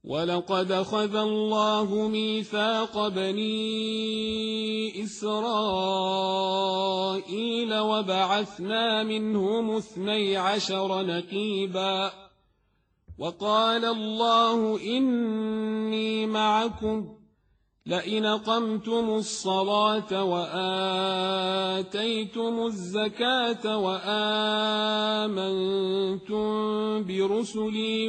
ولقد أخذ الله ميثاق بني إسرائيل وبعثنا منهم 12 نقيبا وقال الله إني معكم لئن أقمتم الصلاة وآتيتم الزكاة وآمنتم برسلي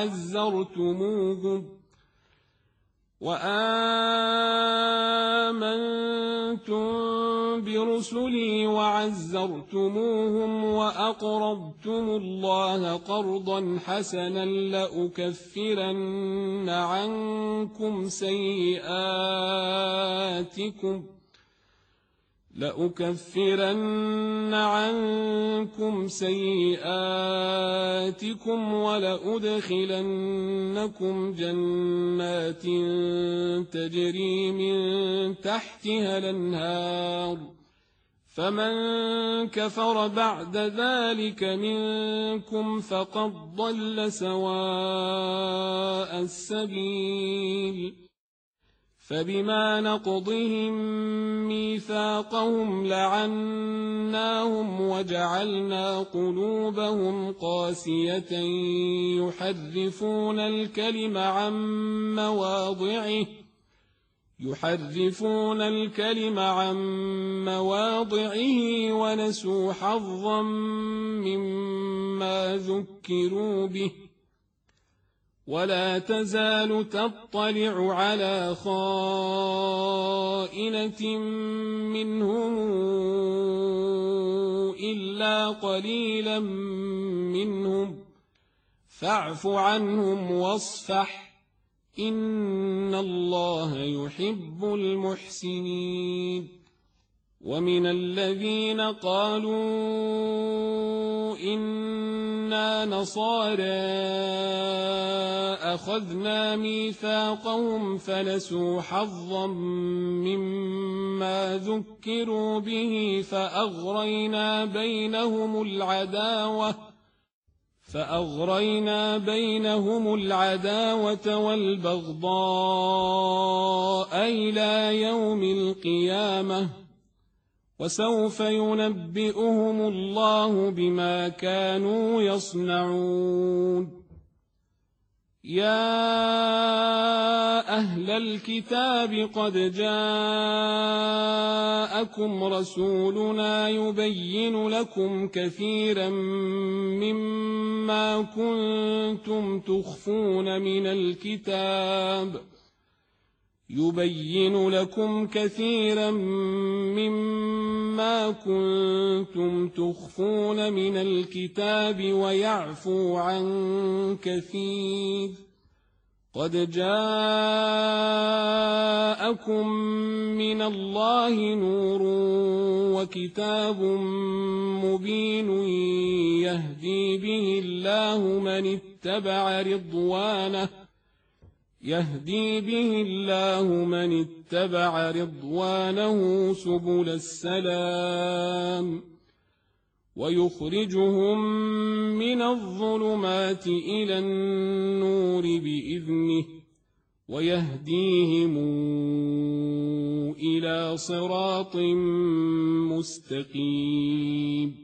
وعزرتموهم وأقرضتم الله قرضا حسنا لأكفرن عنكم سيئاتكم ولأدخلنكم جنات تجري من تحتها الأنهار فمن كفر بعد ذلك منكم فقد ضل سواء السبيل فبما نقضهم ميثاقهم لعناهم وجعلنا قلوبهم قاسية يحرفون الكلم عن مواضعه ونسوا حظا مما ذكروا به ولا تزال تطلع على خائنة منهم إلا قليلا منهم فاعف عنهم واصفح إن الله يحب المحسنين ومن الذين قالوا إنا نصارى أخذنا ميثاقهم فنسوا حظا مما ذكروا به فأغرينا بينهم العداوة والبغضاء إلى يوم القيامة وسوف ينبئهم الله بما كانوا يصنعون يا أهل الكتاب قد جاءكم رسولنا يبين لكم كثيرا مما كنتم تخفون من الكتاب ويعفو عن كثير قد جاءكم من الله نور وكتاب مبين يهدي به الله من اتبع رضوانه سبل السلام ويخرجهم من الظلمات إلى النور بإذنه ويهديهم إلى صراط مستقيم